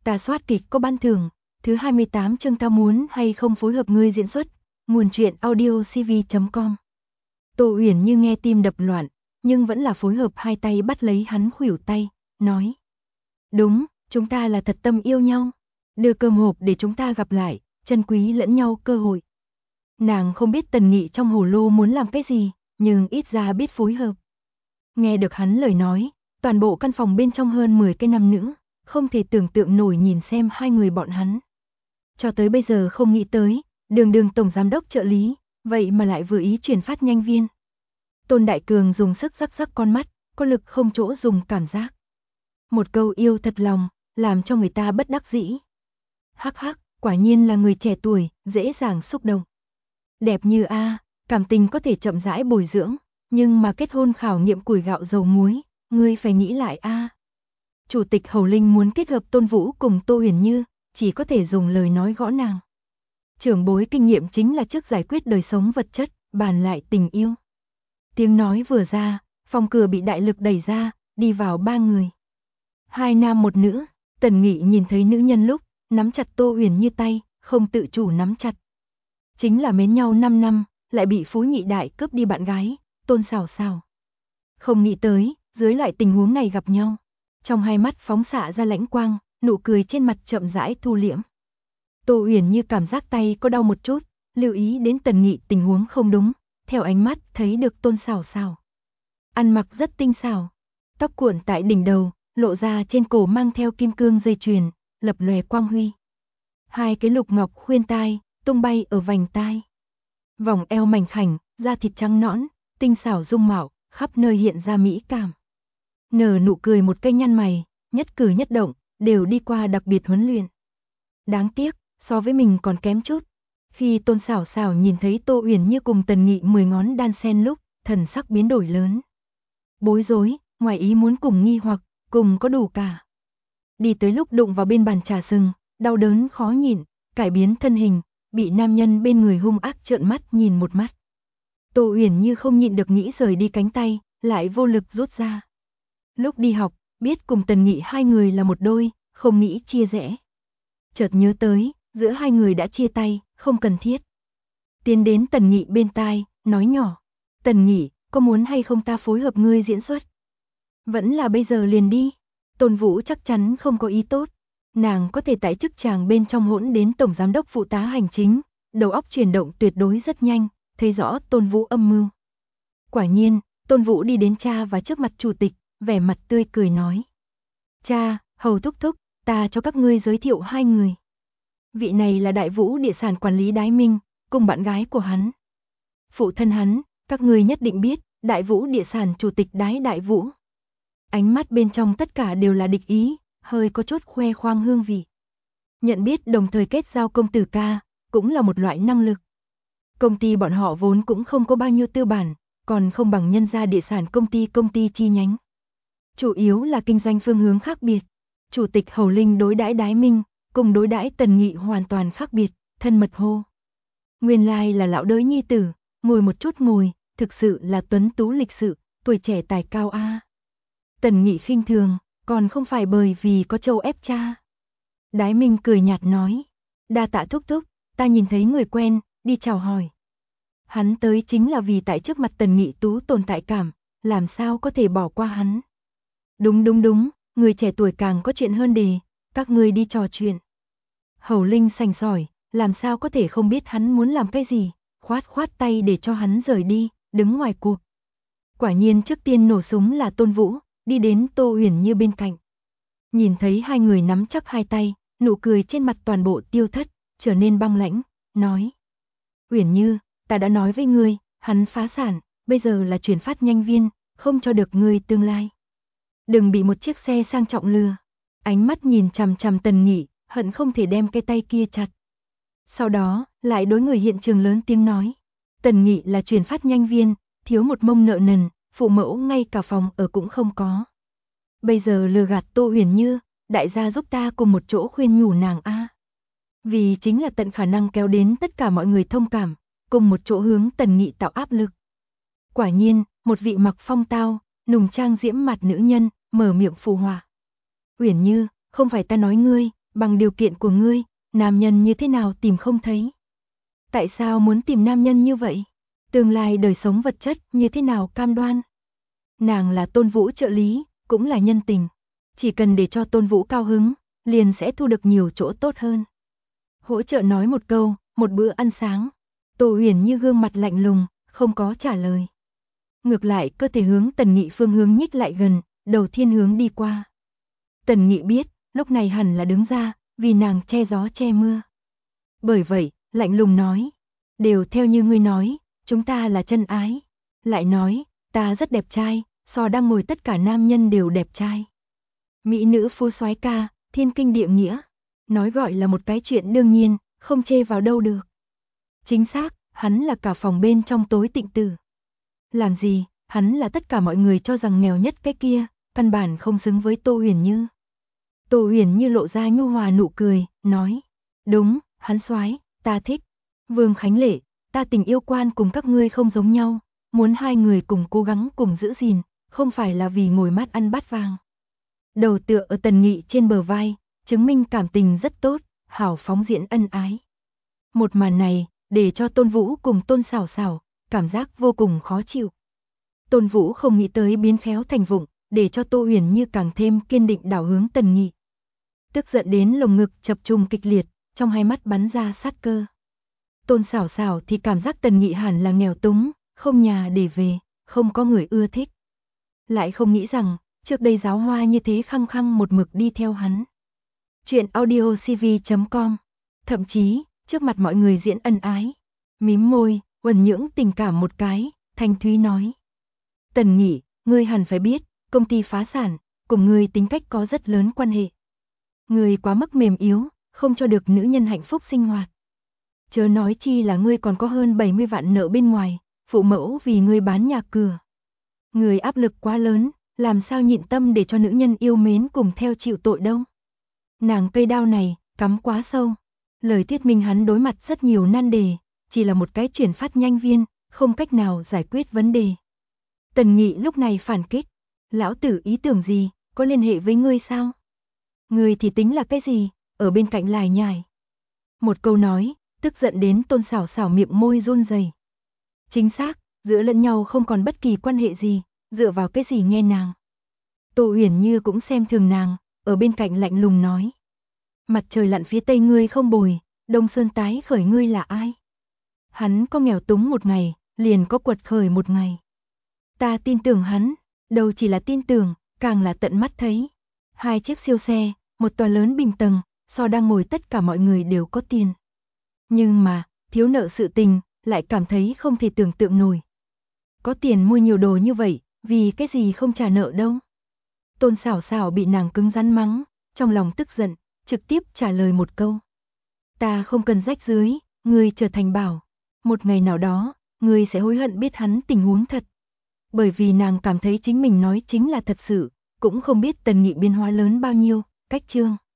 Ta soát kịch có ban thưởng, thứ 28 chương ta muốn hay không phối hợp ngươi diễn xuất. Nguồn truyện audiocv.com. Tô Uyển Như nghe tim đập loạn, nhưng vẫn là phối hợp, hai tay bắt lấy hắn khuỷu tay, nói: đúng, chúng ta là thật tâm yêu nhau. Đưa cơm hộp để chúng ta gặp lại, trân quý lẫn nhau cơ hội. Nàng không biết Tần Nghị trong hồ lô muốn làm cái gì, nhưng ít ra biết phối hợp. Nghe được hắn lời nói, toàn bộ căn phòng bên trong hơn 10 cái nam nữ, không thể tưởng tượng nổi nhìn xem hai người bọn hắn. Cho tới bây giờ không nghĩ tới, đường tổng giám đốc trợ lý, vậy mà lại vừa ý chuyển phát nhanh viên. Tôn Đại Cường dùng sức rắc rắc con mắt, có lực không chỗ dùng cảm giác. Một câu yêu thật lòng, làm cho người ta bất đắc dĩ. Hắc hắc, quả nhiên là người trẻ tuổi, dễ dàng xúc động. Đẹp như a, cảm tình có thể chậm rãi bồi dưỡng, nhưng mà kết hôn khảo nghiệm củi gạo dầu muối, ngươi phải nghĩ lại a. Chủ tịch Hầu Linh muốn kết hợp Tôn Vũ cùng Tô Uyển Như, chỉ có thể dùng lời nói gõ nàng. Trưởng bối kinh nghiệm chính là trước giải quyết đời sống vật chất, bàn lại tình yêu. Tiếng nói vừa ra, phòng cửa bị đại lực đẩy ra, đi vào ba người. Hai nam một nữ, Tần Nghị nhìn thấy nữ nhân lúc, nắm chặt Tô Uyển Như tay, không tự chủ nắm chặt. Chính là mến nhau 5 năm, lại bị Phú Nhị Đại cướp đi bạn gái, Tôn Sào Sào. Không nghĩ tới, dưới loại tình huống này gặp nhau. Trong hai mắt phóng xạ ra lãnh quang, nụ cười trên mặt chậm rãi thu liễm. Tô Uyển Như cảm giác tay có đau một chút, lưu ý đến Tần Nghị tình huống không đúng, theo ánh mắt thấy được Tôn Sào Sào. Ăn mặc rất tinh xảo, tóc cuộn tại đỉnh đầu, lộ ra trên cổ mang theo kim cương dây chuyền, lập lòe quang huy. Hai cái lục ngọc khuyên tai, tung bay ở vành tai. Vòng eo mảnh khảnh, da thịt trắng nõn, tinh xảo dung mạo, khắp nơi hiện ra mỹ cảm. Nở nụ cười một cây nhăn mày, nhất cử nhất động, đều đi qua đặc biệt huấn luyện. Đáng tiếc, so với mình còn kém chút. Khi Tôn Sào Sào nhìn thấy Tô Uyển Như cùng Tần Nghị 10 ngón đan xen lúc, thần sắc biến đổi lớn. Bối rối, ngoài ý muốn cùng nghi hoặc, cùng có đủ cả. Đi tới lúc đụng vào bên bàn trà sừng, đau đớn khó nhịn, cải biến thân hình, bị nam nhân bên người hung ác trợn mắt nhìn một mắt. Tô Uyển Như không nhịn được nghĩ rời đi cánh tay, lại vô lực rút ra. Lúc đi học, biết cùng Tần Nghị hai người là một đôi, không nghĩ chia rẽ. Chợt nhớ tới, giữa hai người đã chia tay, không cần thiết. Tiến đến Tần Nghị bên tai, nói nhỏ: Tần Nghị, có muốn hay không ta phối hợp ngươi diễn xuất? Vẫn là bây giờ liền đi. Tôn Vũ chắc chắn không có ý tốt. Nàng có thể tại chức chàng bên trong hỗn đến tổng giám đốc phụ tá hành chính, đầu óc chuyển động tuyệt đối rất nhanh, thấy rõ Tôn Vũ âm mưu. Quả nhiên, Tôn Vũ đi đến cha và trước mặt chủ tịch, vẻ mặt tươi cười nói: Cha, Hầu thúc thúc, ta cho các ngươi giới thiệu hai người. Vị này là Đại Vũ địa sản quản lý Đái Minh, cùng bạn gái của hắn. Phụ thân hắn, các ngươi nhất định biết, Đại Vũ địa sản chủ tịch Đái Đại Vũ. Ánh mắt bên trong tất cả đều là địch ý, hơi có chút khoe khoang hương vị. Nhận biết đồng thời kết giao công tử ca, cũng là một loại năng lực. Công ty bọn họ vốn cũng không có bao nhiêu tư bản, còn không bằng Nhân Gia địa sản công ty chi nhánh. Chủ yếu là kinh doanh phương hướng khác biệt. Chủ tịch Hầu Linh đối đãi Đái Minh, cùng đối đãi Tần Nghị hoàn toàn khác biệt, thân mật hô. Nguyên lai là lão đới nhi tử, ngồi một chút ngồi, thực sự là tuấn tú lịch sự, tuổi trẻ tài cao a. Tần Nghị khinh thường, còn không phải bởi vì có châu ép cha. Đái Minh cười nhạt nói: đa tạ thúc thúc, ta nhìn thấy người quen, đi chào hỏi. Hắn tới chính là vì tại trước mặt Tần Nghị tú tồn tại cảm, làm sao có thể bỏ qua hắn. Đúng, người trẻ tuổi càng có chuyện hơn đề, các ngươi đi trò chuyện. Hầu Linh sành sỏi, làm sao có thể không biết hắn muốn làm cái gì, khoát tay để cho hắn rời đi, đứng ngoài cuộc. Quả nhiên trước tiên nổ súng là Tôn Vũ, đi đến Tô Uyển Như bên cạnh. Nhìn thấy hai người nắm chắc hai tay, nụ cười trên mặt toàn bộ tiêu thất, trở nên băng lãnh, nói: Uyển Như, ta đã nói với ngươi, hắn phá sản, bây giờ là chuyển phát nhanh viên, không cho được ngươi tương lai. Đừng bị một chiếc xe sang trọng lừa. Ánh mắt nhìn chằm chằm Tần Nghị, hận không thể đem cái tay kia chặt. Sau đó, lại đối người hiện trường lớn tiếng nói: Tần Nghị là chuyển phát nhanh viên, thiếu một mông nợ nần, phụ mẫu ngay cả phòng ở cũng không có. Bây giờ lừa gạt Tô Uyển Như, đại gia giúp ta cùng một chỗ khuyên nhủ nàng a. Vì chính là tận khả năng kéo đến tất cả mọi người thông cảm, cùng một chỗ hướng Tần Nghị tạo áp lực. Quả nhiên, một vị mặc phong tao, nùng trang diễm mặt nữ nhân, mở miệng phù hòa. Uyển Như, không phải ta nói ngươi, Bằng điều kiện của ngươi, nam nhân như thế nào tìm không thấy? Tại sao muốn tìm nam nhân như vậy? Tương lai đời sống vật chất như thế nào cam đoan? Nàng là Tôn Vũ trợ lý, cũng là nhân tình. Chỉ cần để cho Tôn Vũ cao hứng, liền sẽ thu được nhiều chỗ tốt hơn. Hỗ trợ nói một câu, một bữa ăn sáng. Tô Huyền Như gương mặt lạnh lùng, không có trả lời. Ngược lại cơ thể hướng Tần Nghị phương hướng nhích lại gần, đầu thiên hướng đi qua. Tần Nghị biết, lúc này hẳn là đứng ra, vì nàng che gió che mưa. Bởi vậy, lạnh lùng nói, đều theo như ngươi nói, chúng ta là chân ái. Lại nói, ta rất đẹp trai, so đang ngồi tất cả nam nhân đều đẹp trai. Mỹ nữ phú soái ca, thiên kinh địa nghĩa. Nói gọi là một cái chuyện đương nhiên, không chê vào đâu được. Chính xác, hắn là cả phòng bên trong tối tịnh tử. Làm gì, hắn là tất cả mọi người cho rằng nghèo nhất cái kia, căn bản không xứng với Tô Huyền Như. Tô Huyền Như lộ ra nhu hòa nụ cười, nói, đúng, hắn soái, ta thích. Vương Khánh Lệ, ta tình yêu quan cùng các ngươi không giống nhau, muốn hai người cùng cố gắng cùng giữ gìn, không phải là vì ngồi mát ăn bát vàng. Đầu tựa ở Tần Nghị trên bờ vai, chứng minh cảm tình rất tốt, hảo phóng diễn ân ái. Một màn này, để cho Tôn Vũ cùng Tôn Sảo Sảo, cảm giác vô cùng khó chịu. Tôn Vũ không nghĩ tới biến khéo thành vụng, để cho Tô Huyền Như càng thêm kiên định đảo hướng Tần Nghị. Tức giận đến lồng ngực chập trùng kịch liệt, trong hai mắt bắn ra sát cơ. Tôn Sảo Sảo thì cảm giác Tần Nghị hẳn là nghèo túng, không nhà để về, không có người ưa thích. Lại không nghĩ rằng, trước đây giáo hoa như thế khăng khăng một mực đi theo hắn. Chuyện audiocv.com. Thậm chí, trước mặt mọi người diễn ân ái. Mím môi, uẩn nhưỡng tình cảm một cái, thanh thúy nói. Tần Nghị, ngươi hẳn phải biết, công ty phá sản, cùng ngươi tính cách có rất lớn quan hệ. Ngươi quá mức mềm yếu, không cho được nữ nhân hạnh phúc sinh hoạt. Chớ nói chi là ngươi còn có hơn 70 vạn nợ bên ngoài, phụ mẫu vì ngươi bán nhà cửa. Ngươi áp lực quá lớn, làm sao nhịn tâm để cho nữ nhân yêu mến cùng theo chịu tội đâu. Nàng cây đao này, cắm quá sâu. Lời thuyết minh hắn đối mặt rất nhiều nan đề, chỉ là một cái chuyển phát nhanh viên, không cách nào giải quyết vấn đề. Tần Nghị lúc này phản kích. Lão tử ý tưởng gì, có liên hệ với ngươi sao? Ngươi thì tính là cái gì, ở bên cạnh lải nhải. Một câu nói, tức giận đến Tôn Sảo Sảo miệng môi run rẩy. Chính xác, giữa lẫn nhau không còn bất kỳ quan hệ gì, dựa vào cái gì nghe nàng. Tô Huyền Như cũng xem thường nàng, ở bên cạnh lạnh lùng nói. Mặt trời lặn phía tây ngươi không bồi, Đông Sơn tái khởi ngươi là ai? Hắn có nghèo túng một ngày, liền có quật khởi một ngày. Ta tin tưởng hắn, đâu chỉ là tin tưởng, càng là tận mắt thấy. Hai chiếc siêu xe, một tòa lớn bình tầng, so đang ngồi tất cả mọi người đều có tiền. Nhưng mà, thiếu nợ sự tình, lại cảm thấy không thể tưởng tượng nổi. Có tiền mua nhiều đồ như vậy, vì cái gì không trả nợ đâu? Tôn Sảo Sảo bị nàng cứng rắn mắng, trong lòng tức giận, trực tiếp trả lời một câu. Ta không cần rách rưới, ngươi trở thành bảo. Một ngày nào đó, ngươi sẽ hối hận biết hắn tình huống thật. Bởi vì nàng cảm thấy chính mình nói chính là thật sự, cũng không biết Tần Nghị biến hóa lớn bao nhiêu, cách chương.